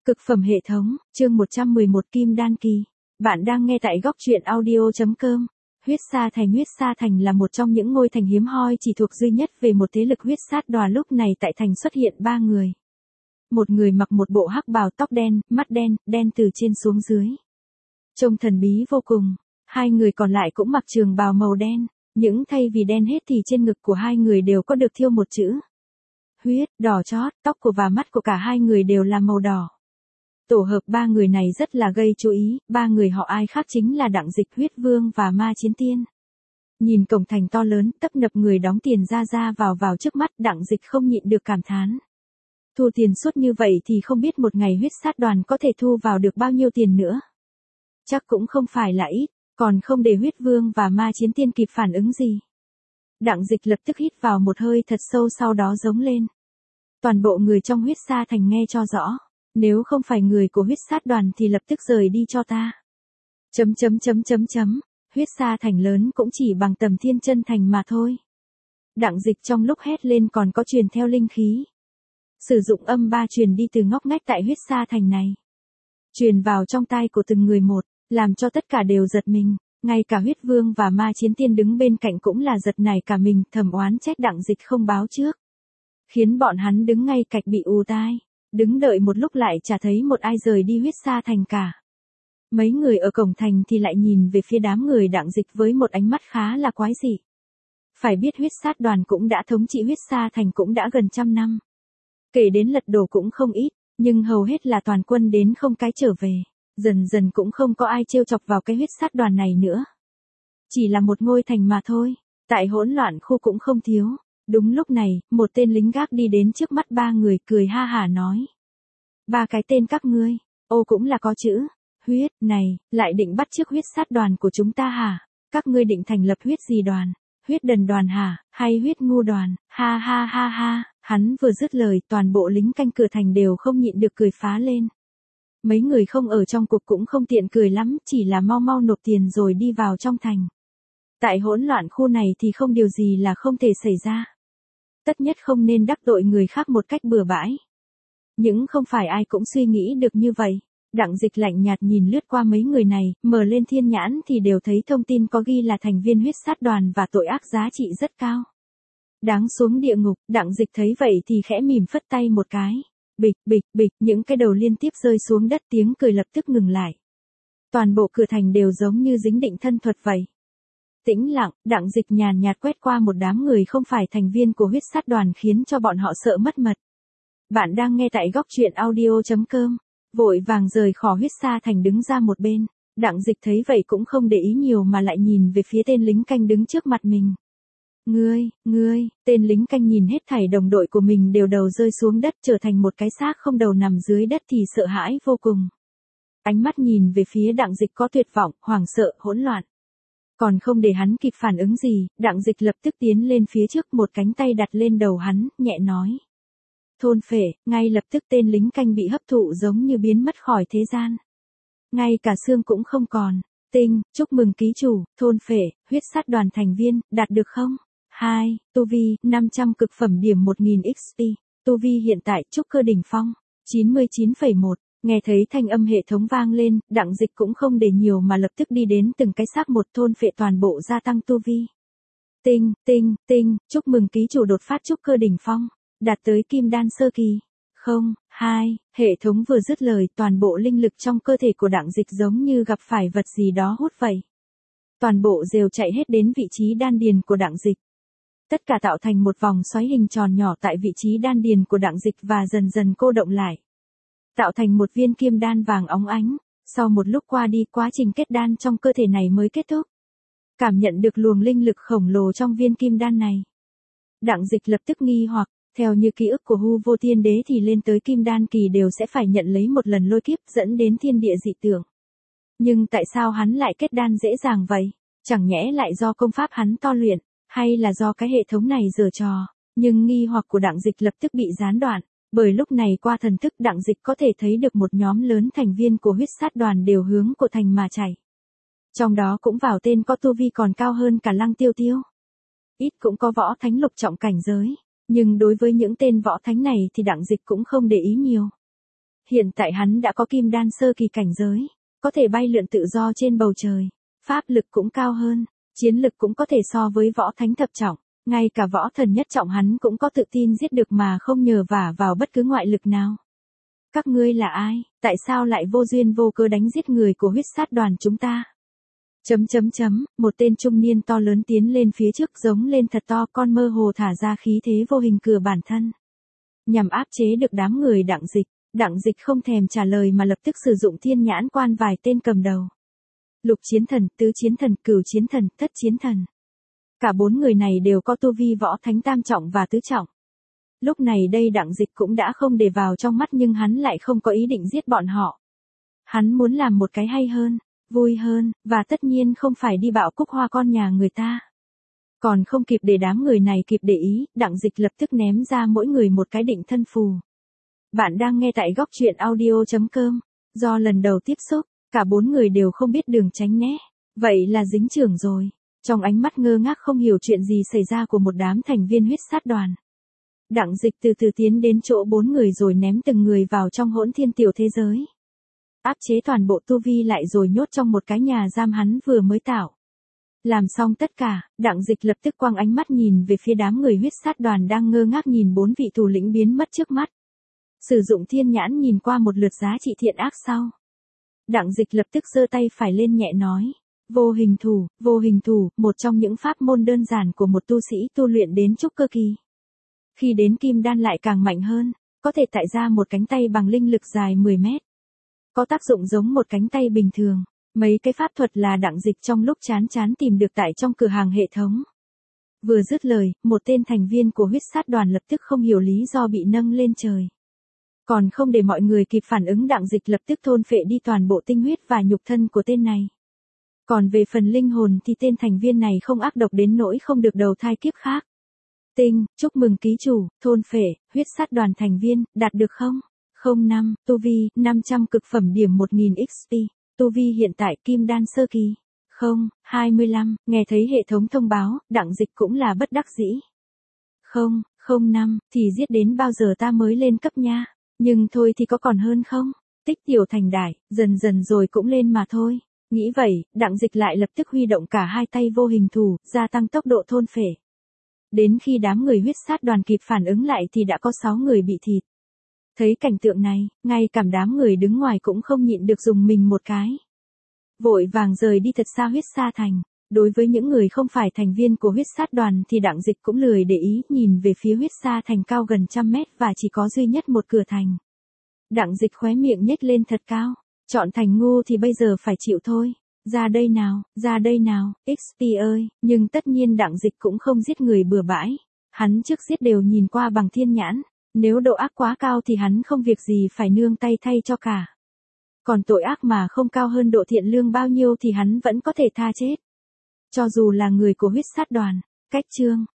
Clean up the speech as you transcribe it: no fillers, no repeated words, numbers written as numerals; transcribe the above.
Cực phẩm hệ thống, chương 111 Kim Đan Kỳ. Bạn đang nghe tại góc truyện audio.com. Huyết Sa Thành là một trong những ngôi thành hiếm hoi chỉ thuộc duy nhất về một thế lực huyết sát đoà. Lúc này tại thành xuất hiện ba người. Một người mặc một bộ hắc bào tóc đen, mắt đen, đen từ trên xuống dưới. Trông thần bí vô cùng. Hai người còn lại cũng mặc trường bào màu đen, những thay vì đen hết thì trên ngực của hai người đều có được thêu một chữ huyết, đỏ chót, tóc của và mắt của cả hai người đều là màu đỏ. Tổ hợp ba người này rất là gây chú ý, ba người họ ai khác chính là Đặng Dịch, Huyết Vương và Ma Chiến Tiên. Nhìn cổng thành to lớn, tấp nập người đóng tiền ra vào trước mắt, Đặng Dịch không nhịn được cảm thán. Thu tiền suốt như vậy thì không biết một ngày huyết sát đoàn có thể thu vào được bao nhiêu tiền nữa. Chắc cũng không phải là ít, còn không để Huyết Vương và Ma Chiến Tiên kịp phản ứng gì. Đặng Dịch lập tức hít vào một hơi thật sâu, sau đó giống lên. Toàn bộ người trong huyết sa thành nghe cho rõ. Nếu không phải người của huyết sát đoàn thì lập tức rời đi cho ta. Huyết sa thành lớn cũng chỉ bằng tầm Thiên Chân thành mà thôi. Đặng Dịch trong lúc hét lên còn có truyền theo linh khí. Sử dụng âm ba truyền đi từ ngóc ngách tại huyết sa thành này. Truyền vào trong tai của từng người một, làm cho tất cả đều giật mình. Ngay cả Huyết Vương và Ma Chiến Tiên đứng bên cạnh cũng là giật nảy cả mình, thầm oán trách Đặng Dịch không báo trước. Khiến bọn hắn đứng ngay cạnh bị ù tai. Đứng đợi một lúc lại chả thấy một ai rời đi huyết sa thành cả. Mấy người ở cổng thành thì lại nhìn về phía đám người Đặng Dịch với một ánh mắt khá là quái dị. Phải biết huyết sát đoàn cũng đã thống trị huyết sa thành cũng đã gần 100 năm. Kể đến lật đổ cũng không ít, nhưng hầu hết là toàn quân đến không cái trở về. Dần dần cũng không có ai trêu chọc vào cái huyết sát đoàn này nữa. Chỉ là một ngôi thành mà thôi, tại hỗn loạn khu cũng không thiếu. Đúng lúc này, một tên lính gác đi đến trước mắt ba người, cười ha hả nói. Ba cái tên các ngươi, ô cũng là có chữ huyết, này, lại định bắt chước huyết sát đoàn của chúng ta hả? Các ngươi định thành lập huyết gì đoàn? Huyết đần đoàn hả? Hay huyết ngu đoàn? Ha ha ha ha, hắn vừa dứt lời toàn bộ lính canh cửa thành đều không nhịn được cười phá lên. Mấy người không ở trong cục cũng không tiện cười lắm, chỉ là mau mau nộp tiền rồi đi vào trong thành. Tại hỗn loạn khu này thì không điều gì là không thể xảy ra. Tất nhất không nên đắc tội người khác một cách bừa bãi. Nhưng không phải ai cũng suy nghĩ được như vậy. Đặng Dịch lạnh nhạt nhìn lướt qua mấy người này, mở lên thiên nhãn thì đều thấy thông tin có ghi là thành viên huyết sát đoàn và tội ác giá trị rất cao. Đáng xuống địa ngục. Đặng Dịch thấy vậy thì khẽ mỉm phất tay một cái. Bịch, những cái đầu liên tiếp rơi xuống đất, tiếng cười lập tức ngừng lại. Toàn bộ cửa thành đều giống như dính định thân thuật vậy. Tĩnh lặng, Đặng Dịch nhàn nhạt quét qua một đám người không phải thành viên của huyết sát đoàn khiến cho bọn họ sợ mất mật. Bạn đang nghe tại góc truyện audio.com. Vội vàng rời khỏi huyết sa thành đứng ra một bên. Đặng Dịch thấy vậy cũng không để ý nhiều mà lại nhìn về phía tên lính canh đứng trước mặt mình. Ngươi, tên lính canh nhìn hết thảy đồng đội của mình đều đầu rơi xuống đất trở thành một cái xác không đầu nằm dưới đất thì sợ hãi vô cùng. Ánh mắt nhìn về phía Đặng Dịch có tuyệt vọng, hoảng sợ, hỗn loạn. Còn không để hắn kịp phản ứng gì, Đặng Dịch lập tức tiến lên phía trước, một cánh tay đặt lên đầu hắn, nhẹ nói. Thôn phệ, ngay lập tức tên lính canh bị hấp thụ giống như biến mất khỏi thế gian. Ngay cả xương cũng không còn. Chúc mừng ký chủ, thôn phệ, huyết sát đoàn thành viên, đạt được không? 2. Tu vi, 500 cực phẩm điểm 1000 XP. Tu vi hiện tại, trúc cơ đỉnh phong, 99,1. Nghe thấy thanh âm hệ thống vang lên, Đặng Dịch cũng không để nhiều mà lập tức đi đến từng cái xác một, thôn phệ toàn bộ gia tăng tu vi. Chúc mừng ký chủ đột phát trúc cơ đỉnh phong, đạt tới kim đan sơ kỳ. 2. Hệ thống vừa dứt lời, toàn bộ linh lực trong cơ thể của Đặng Dịch giống như gặp phải vật gì đó hút vậy. Toàn bộ rều chạy hết đến vị trí đan điền của Đặng Dịch. Tất cả tạo thành một vòng xoáy hình tròn nhỏ tại vị trí đan điền của Đặng Dịch và dần dần cô động lại. Tạo thành một viên kim đan vàng óng ánh. Sau một lúc qua đi, quá trình kết đan trong cơ thể này mới kết thúc. Cảm nhận được luồng linh lực khổng lồ trong viên kim đan này. Đặng Dịch lập tức nghi hoặc, theo như ký ức của Hu Vô Thiên Đế thì lên tới kim đan kỳ đều sẽ phải nhận lấy một lần lôi kiếp dẫn đến thiên địa dị tượng. Nhưng tại sao hắn lại kết đan dễ dàng vậy? Chẳng nhẽ lại do công pháp hắn to luyện, hay là do cái hệ thống này giở trò? Nhưng nghi hoặc của Đặng Dịch lập tức bị gián đoạn. Bởi lúc này qua thần thức Đặng Dịch có thể thấy được một nhóm lớn thành viên của huyết sát đoàn đều hướng của thành mà chạy. Trong đó cũng vào tên có tu vi còn cao hơn cả Lăng Tiêu Tiêu. Ít cũng có võ thánh lục trọng cảnh giới. Nhưng đối với những tên võ thánh này thì Đặng Dịch cũng không để ý nhiều. Hiện tại hắn đã có kim đan sơ kỳ cảnh giới, có thể bay lượn tự do trên bầu trời, pháp lực cũng cao hơn, chiến lực cũng có thể so với võ thánh thập trọng, ngay cả võ thần nhất trọng hắn cũng có tự tin giết được mà không nhờ vả vào bất cứ ngoại lực nào. Các ngươi là ai, tại sao lại vô duyên vô cớ đánh giết người của huyết sát đoàn chúng ta? Một tên trung niên to lớn tiến lên phía trước giống lên thật to, con mơ hồ thả ra khí thế vô hình cửa bản thân. Nhằm áp chế được đám người Đặng Dịch không thèm trả lời mà lập tức sử dụng thiên nhãn quan vài tên cầm đầu. Lục chiến thần, tứ chiến thần, cửu chiến thần, thất chiến thần. Cả 4 người này đều có tu vi võ thánh tam trọng và tứ trọng. Lúc này đây Đặng Dịch cũng đã không để vào trong mắt nhưng hắn lại không có ý định giết bọn họ. Hắn muốn làm một cái hay hơn, vui hơn, và tất nhiên không phải đi bạo cúc hoa con nhà người ta. Còn không kịp để đám người này kịp để ý, Đặng Dịch lập tức ném ra mỗi người một cái định thân phù. Bạn đang nghe tại góc truyện audio.com. Do lần đầu tiếp xúc, cả 4 người đều không biết đường tránh né. Vậy là dính trưởng rồi. Trong ánh mắt ngơ ngác không hiểu chuyện gì xảy ra của một đám thành viên huyết sát đoàn, Đặng Dịch từ từ tiến đến chỗ 4 người rồi ném từng người vào trong hỗn thiên tiểu thế giới. Áp chế toàn bộ tu vi lại rồi nhốt trong một cái nhà giam hắn vừa mới tạo. Làm xong tất cả, Đặng Dịch lập tức quăng ánh mắt nhìn về phía đám người huyết sát đoàn đang ngơ ngác nhìn 4 vị thủ lĩnh biến mất trước mắt. Sử dụng thiên nhãn nhìn qua một lượt giá trị thiện ác sau. Đặng Dịch lập tức giơ tay phải lên nhẹ nói. Vô hình thủ, một trong những pháp môn đơn giản của một tu sĩ tu luyện đến trúc cơ kỳ. Khi đến kim đan lại càng mạnh hơn, có thể tạo ra một cánh tay bằng linh lực dài 10 mét. Có tác dụng giống một cánh tay bình thường. Mấy cái pháp thuật là Đặng Dịch trong lúc chán tìm được tại trong cửa hàng hệ thống. Vừa dứt lời, một tên thành viên của huyết sát đoàn lập tức không hiểu lý do bị nâng lên trời. Còn không để mọi người kịp phản ứng, Đặng Dịch lập tức thôn phệ đi toàn bộ tinh huyết và nhục thân của tên này. Còn về phần linh hồn thì tên thành viên này không ác độc đến nỗi không được đầu thai kiếp khác. Chúc mừng ký chủ, thôn phệ, huyết sát đoàn thành viên, đạt được không? 05, tu vi, 500 cực phẩm điểm 1000 XP, tu vi hiện tại kim đan sơ kỳ. 25, nghe thấy hệ thống thông báo, Đặng Dịch cũng là bất đắc dĩ. 05, thì giết đến bao giờ ta mới lên cấp nha, nhưng thôi thì có còn hơn không? Tích tiểu thành đại, dần dần rồi cũng lên mà thôi. Nghĩ vậy, Đặng Dịch lại lập tức huy động cả hai tay vô hình thủ, gia tăng tốc độ thôn phệ. Đến khi đám người huyết sát đoàn kịp phản ứng lại thì đã có 6 người bị thịt. Thấy cảnh tượng này, ngay cả đám người đứng ngoài cũng không nhịn được dùng mình một cái. Vội vàng rời đi thật xa huyết sa thành. Đối với những người không phải thành viên của huyết sát đoàn thì Đặng Dịch cũng lười để ý, nhìn về phía huyết sa thành cao gần 100 mét và chỉ có duy nhất một cửa thành. Đặng Dịch khóe miệng nhếch lên thật cao. Chọn thành ngu thì bây giờ phải chịu thôi. Ra đây nào, XP ơi, nhưng tất nhiên Đặng Dịch cũng không giết người bừa bãi. Hắn trước giết đều nhìn qua bằng thiên nhãn, nếu độ ác quá cao thì hắn không việc gì phải nương tay thay cho cả. Còn tội ác mà không cao hơn độ thiện lương bao nhiêu thì hắn vẫn có thể tha chết. Cho dù là người của huyết sát đoàn, cách chương.